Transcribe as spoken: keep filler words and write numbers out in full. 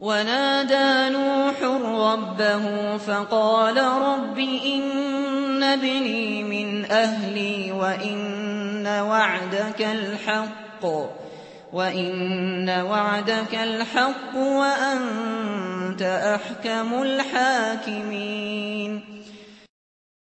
ونادى نوح ربه فقال رب إن ابني من أهلي وإن وعدك الحق وإن وعدك الحق وأنت أحكم الحاكمين